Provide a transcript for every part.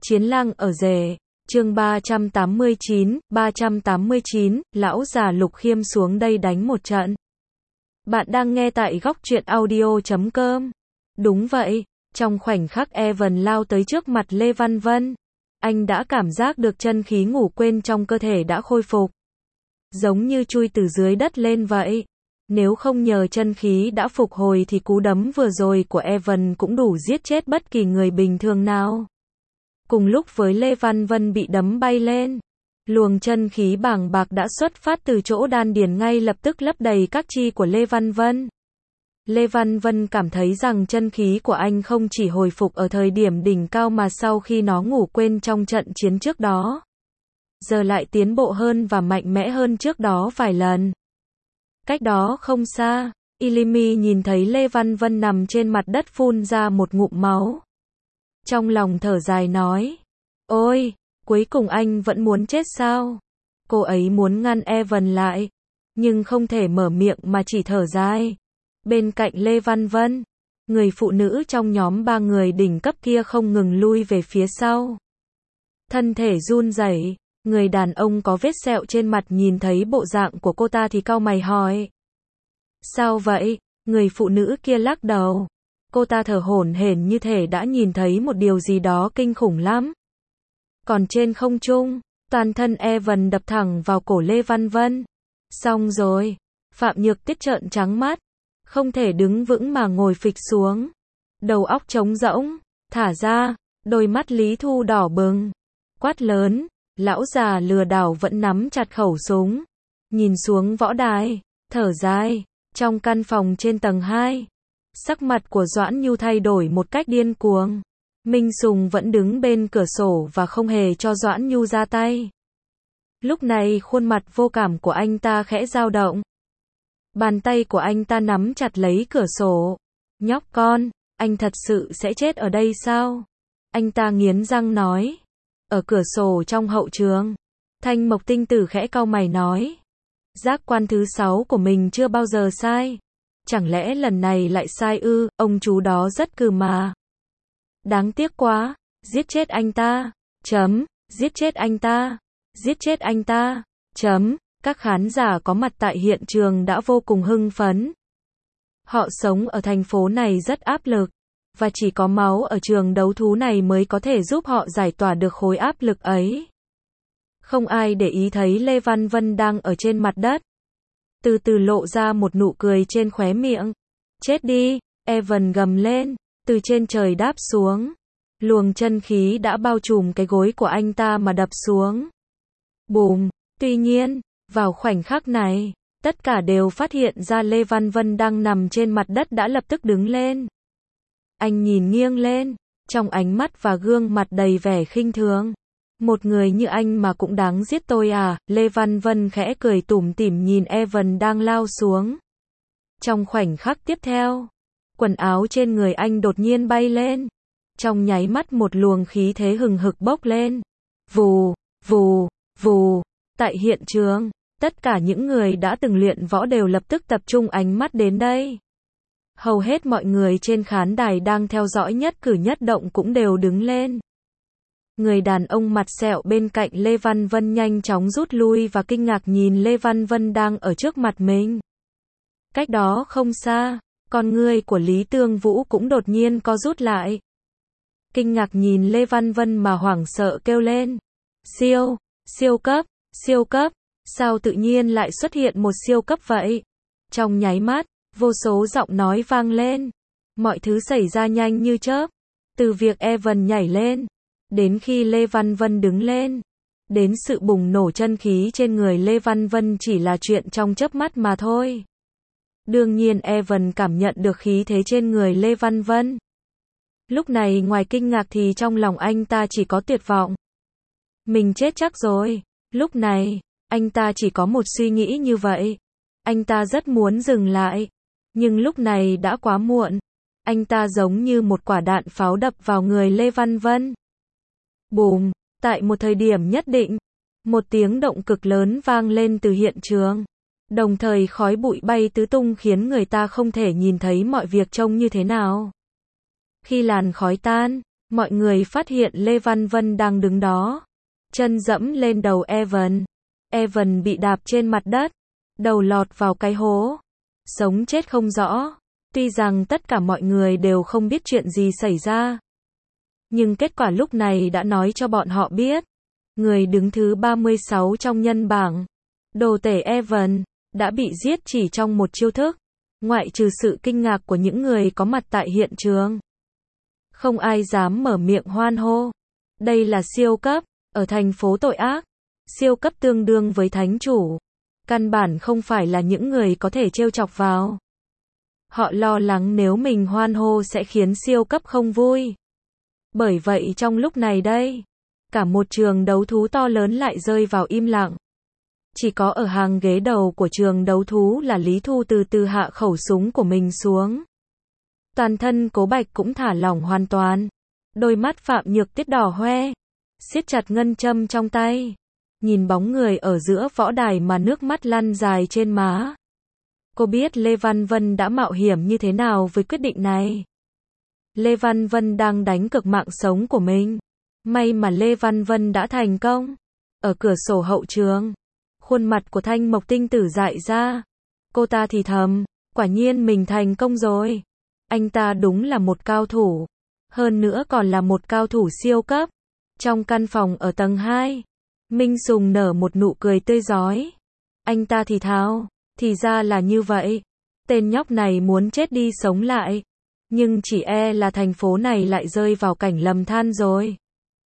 Chiến lang ở rể, chương 389, lão già Lục Khiêm xuống đây đánh một trận. Bạn đang nghe tại góc truyện audio.com. Đúng vậy, trong khoảnh khắc Evan lao tới trước mặt Lê Văn Vân, anh đã cảm giác được chân khí ngủ quên trong cơ thể đã khôi phục. Giống như chui từ dưới đất lên vậy. Nếu không nhờ chân khí đã phục hồi thì cú đấm vừa rồi của Evan cũng đủ giết chết bất kỳ người bình thường nào. Cùng lúc với Lê Văn Vân bị đấm bay lên, luồng chân khí bàng bạc đã xuất phát từ chỗ đan điền ngay lập tức lấp đầy các chi của Lê Văn Vân. Lê Văn Vân cảm thấy rằng chân khí của anh không chỉ hồi phục ở thời điểm đỉnh cao mà sau khi nó ngủ quên trong trận chiến trước đó, giờ lại tiến bộ hơn và mạnh mẽ hơn trước đó vài lần. Cách đó không xa, Ilimi nhìn thấy Lê Văn Vân nằm trên mặt đất phun ra một ngụm máu. Trong lòng thở dài nói, ôi, cuối cùng anh vẫn muốn chết sao? Cô ấy muốn ngăn Evan lại, nhưng không thể mở miệng mà chỉ thở dài. Bên cạnh Lê Văn Vân, người phụ nữ trong nhóm 3 người đỉnh cấp kia không ngừng lui về phía sau. Thân thể run rẩy, người đàn ông có vết sẹo trên mặt nhìn thấy bộ dạng của cô ta thì cau mày hỏi. Sao vậy? Người phụ nữ kia lắc đầu. Cô ta thở hổn hển như thể đã nhìn thấy một điều gì đó kinh khủng lắm. Còn trên không trung, toàn thân Evan đập thẳng vào cổ Lê Văn Vân. Xong rồi, Phạm Nhược Tiết trợn trắng mắt, không thể đứng vững mà ngồi phịch xuống. Đầu óc trống rỗng, thả ra, đôi mắt Lý Thu đỏ bừng. Quát lớn, lão già lừa đảo vẫn nắm chặt khẩu súng. Nhìn xuống võ đài, thở dài, trong căn phòng trên tầng 2. Sắc mặt của Doãn Nhu thay đổi một cách điên cuồng. Minh Sùng vẫn đứng bên cửa sổ và không hề cho Doãn Nhu ra tay. Lúc này khuôn mặt vô cảm của anh ta khẽ dao động. Bàn tay của anh ta nắm chặt lấy cửa sổ. Nhóc con, anh thật sự sẽ chết ở đây sao? Anh ta nghiến răng nói. Ở cửa sổ trong hậu trường, Thanh Mộc Tinh Tử khẽ cau mày nói. Giác quan thứ 6 của mình chưa bao giờ sai. Chẳng lẽ lần này lại sai ư? Ông chú đó rất cừ mà. Đáng tiếc quá, giết chết anh ta. Giết chết anh ta. Giết chết anh ta. Các khán giả có mặt tại hiện trường đã vô cùng hưng phấn. Họ sống ở thành phố này rất áp lực, và chỉ có máu ở trường đấu thú này mới có thể giúp họ giải tỏa được khối áp lực ấy. Không ai để ý thấy Lê Văn Vân đang ở trên mặt đất. Từ từ lộ ra một nụ cười trên khóe miệng. Chết đi, Evan gầm lên, từ trên trời đáp xuống. Luồng chân khí đã bao trùm cái gối của anh ta mà đập xuống. Bùm, tuy nhiên, vào khoảnh khắc này, tất cả đều phát hiện ra Lê Văn Vân đang nằm trên mặt đất đã lập tức đứng lên. Anh nhìn nghiêng lên, trong ánh mắt và gương mặt đầy vẻ khinh thường. Một người như anh mà cũng đáng giết tôi à? Lê Văn Vân khẽ cười tủm tỉm nhìn Evan đang lao xuống. Trong khoảnh khắc tiếp theo, quần áo trên người anh đột nhiên bay lên. Trong nháy mắt một luồng khí thế hừng hực bốc lên. Vù, vù, vù. Tại hiện trường, tất cả những người đã từng luyện võ đều lập tức tập trung ánh mắt đến đây. Hầu hết mọi người trên khán đài đang theo dõi nhất cử nhất động cũng đều đứng lên. Người đàn ông mặt sẹo bên cạnh Lê Văn Vân nhanh chóng rút lui và kinh ngạc nhìn Lê Văn Vân đang ở trước mặt mình. Cách đó không xa, con ngươi của Lý Tương Vũ cũng đột nhiên co rút lại. Kinh ngạc nhìn Lê Văn Vân mà hoảng sợ kêu lên. Siêu cấp, sao tự nhiên lại xuất hiện một siêu cấp vậy? Trong nháy mắt, vô số giọng nói vang lên. Mọi thứ xảy ra nhanh như chớp. Từ việc Evan nhảy lên, đến khi Lê Văn Vân đứng lên, đến sự bùng nổ chân khí trên người Lê Văn Vân chỉ là chuyện trong chớp mắt mà thôi. Đương nhiên Evan cảm nhận được khí thế trên người Lê Văn Vân. Lúc này ngoài kinh ngạc thì trong lòng anh ta chỉ có tuyệt vọng. Mình chết chắc rồi. Lúc này, anh ta chỉ có một suy nghĩ như vậy. Anh ta rất muốn dừng lại. Nhưng lúc này đã quá muộn. Anh ta giống như một quả đạn pháo đập vào người Lê Văn Vân. Bùm, tại một thời điểm nhất định, một tiếng động cực lớn vang lên từ hiện trường. Đồng thời khói bụi bay tứ tung khiến người ta không thể nhìn thấy mọi việc trông như thế nào. Khi làn khói tan, mọi người phát hiện Lê Văn Vân đang đứng đó, chân dẫm lên đầu Evan. Evan bị đạp trên mặt đất, đầu lọt vào cái hố, sống chết không rõ. Tuy rằng tất cả mọi người đều không biết chuyện gì xảy ra, nhưng kết quả lúc này đã nói cho bọn họ biết. Người đứng thứ 36 trong nhân bảng, đồ tể Evan, đã bị giết chỉ trong một chiêu thức. Ngoại trừ sự kinh ngạc của những người có mặt tại hiện trường, không ai dám mở miệng hoan hô. Đây là siêu cấp, ở thành phố tội ác. Siêu cấp tương đương với thánh chủ. Căn bản không phải là những người có thể trêu chọc vào. Họ lo lắng nếu mình hoan hô sẽ khiến siêu cấp không vui. Bởi vậy trong lúc này đây, cả một trường đấu thú to lớn lại rơi vào im lặng. Chỉ có ở hàng ghế đầu của trường đấu thú là Lý Thu từ từ hạ khẩu súng của mình xuống. Toàn thân Cố Bạch cũng thả lỏng hoàn toàn. Đôi mắt Phạm Nhược Tuyết đỏ hoe, siết chặt ngân châm trong tay, nhìn bóng người ở giữa võ đài mà nước mắt lăn dài trên má. Cô biết Lê Văn Vân đã mạo hiểm như thế nào với quyết định này. Lê Văn Vân đang đánh cược mạng sống của mình. May mà Lê Văn Vân đã thành công. Ở cửa sổ hậu trường, khuôn mặt của Thanh Mộc Tinh Tử dại ra. Cô ta thì thầm, quả nhiên mình thành công rồi. Anh ta đúng là một cao thủ. Hơn nữa còn là một cao thủ siêu cấp. Trong căn phòng ở tầng 2, Minh Sùng nở một nụ cười tươi rói. Anh ta thì thào, thì ra là như vậy. Tên nhóc này muốn chết đi sống lại. Nhưng chỉ e là thành phố này lại rơi vào cảnh lầm than rồi.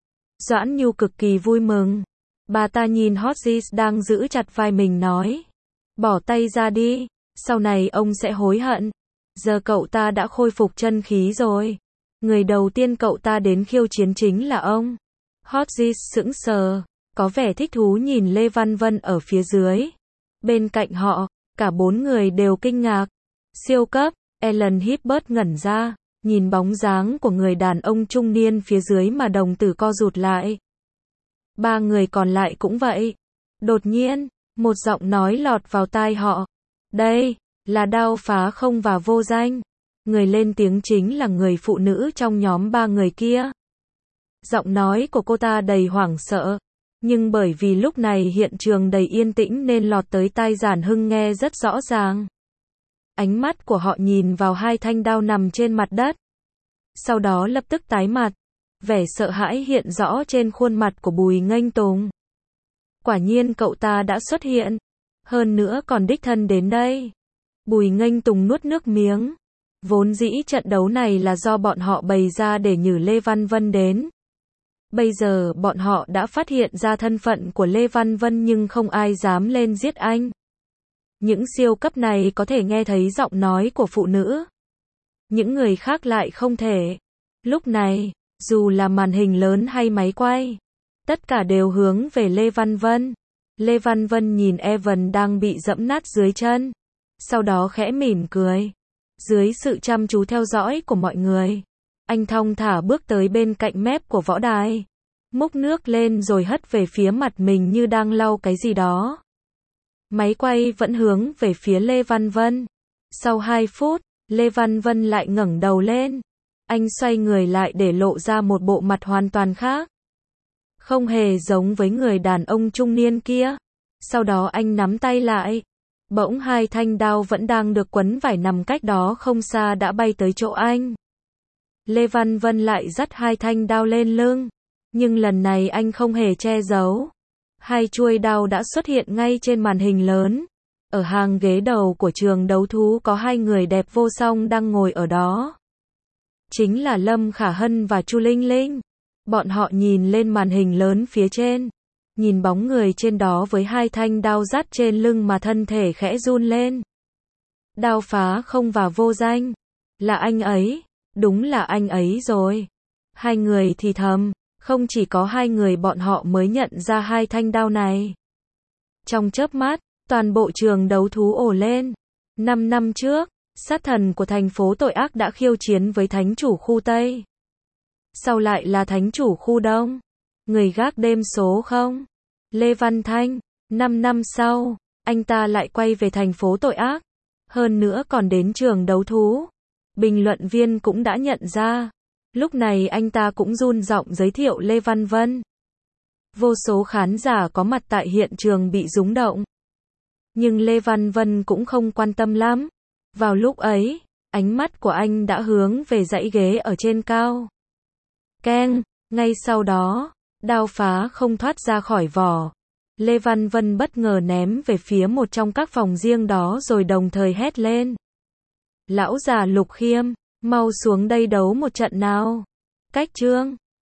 Doãn Nhu cực kỳ vui mừng. Bà ta nhìn Hodges đang giữ chặt vai mình nói. Bỏ tay ra đi, sau này ông sẽ hối hận. Giờ cậu ta đã khôi phục chân khí rồi. Người đầu tiên cậu ta đến khiêu chiến chính là ông. Hodges sững sờ, có vẻ thích thú nhìn Lê Văn Vân ở phía dưới. Bên cạnh họ, cả 4 người đều kinh ngạc. Siêu cấp, Alan Hibbert ngẩn ra, nhìn bóng dáng của người đàn ông trung niên phía dưới mà đồng tử co rụt lại. 3 người còn lại cũng vậy. Đột nhiên, một giọng nói lọt vào tai họ. Đây, là Đao Phá Không và Vô Danh. Người lên tiếng chính là người phụ nữ trong nhóm 3 người kia. Giọng nói của cô ta đầy hoảng sợ. Nhưng bởi vì lúc này hiện trường đầy yên tĩnh nên lọt tới tai Giản Hưng nghe rất rõ ràng. Ánh mắt của họ nhìn vào 2 thanh đao nằm trên mặt đất. Sau đó lập tức tái mặt. Vẻ sợ hãi hiện rõ trên khuôn mặt của Bùi Nghênh Tùng. Quả nhiên cậu ta đã xuất hiện. Hơn nữa còn đích thân đến đây. Bùi Nghênh Tùng nuốt nước miếng. Vốn dĩ trận đấu này là do bọn họ bày ra để nhử Lê Văn Vân đến. Bây giờ bọn họ đã phát hiện ra thân phận của Lê Văn Vân nhưng không ai dám lên giết anh. Những siêu cấp này có thể nghe thấy giọng nói của phụ nữ. Những người khác lại không thể. Lúc này, dù là màn hình lớn hay máy quay, tất cả đều hướng về Lê Văn Vân. Lê Văn Vân nhìn Evan đang bị dẫm nát dưới chân. Sau đó khẽ mỉm cười. Dưới sự chăm chú theo dõi của mọi người, anh thong thả bước tới bên cạnh mép của võ đài. Múc nước lên rồi hất về phía mặt mình như đang lau cái gì đó. Máy quay vẫn hướng về phía Lê Văn Vân. Sau 2 phút, Lê Văn Vân lại ngẩng đầu lên. Anh xoay người lại để lộ ra một bộ mặt hoàn toàn khác. Không hề giống với người đàn ông trung niên kia. Sau đó anh nắm tay lại. Bỗng 2 thanh đao vẫn đang được quấn vải nằm cách đó không xa đã bay tới chỗ anh. Lê Văn Vân lại dắt 2 thanh đao lên lưng. Nhưng lần này anh không hề che giấu. 2 chuôi đao đã xuất hiện ngay trên màn hình lớn. Ở hàng ghế đầu của trường đấu thú có 2 người đẹp vô song đang ngồi ở đó. Chính là Lâm Khả Hân và Chu Linh Linh. Bọn họ nhìn lên màn hình lớn phía trên. Nhìn bóng người trên đó với 2 thanh đao dắt trên lưng mà thân thể khẽ run lên. Đao Phá Không và Vô Danh. Là anh ấy. Đúng là anh ấy rồi. 2 người thì thầm. Không chỉ có 2 người bọn họ mới nhận ra 2 thanh đao này. Trong chớp mắt, toàn bộ trường đấu thú ồ lên. 5 năm trước, sát thần của thành phố tội ác đã khiêu chiến với thánh chủ khu Tây. Sau lại là thánh chủ khu Đông. Người gác đêm số 0. Lê Văn Thanh. 5 năm sau, anh ta lại quay về thành phố tội ác. Hơn nữa còn đến trường đấu thú. Bình luận viên cũng đã nhận ra. Lúc này anh ta cũng run giọng giới thiệu Lê Văn Vân. Vô số khán giả có mặt tại hiện trường bị rúng động. Nhưng Lê Văn Vân cũng không quan tâm lắm. Vào lúc ấy, ánh mắt của anh đã hướng về dãy ghế ở trên cao. Keng, ngay sau đó, đao phá không thoát ra khỏi vỏ. Lê Văn Vân bất ngờ ném về phía một trong các phòng riêng đó rồi đồng thời hét lên. Lão già Lục Khiêm, mau xuống đây đấu một trận nào. Cách Trương.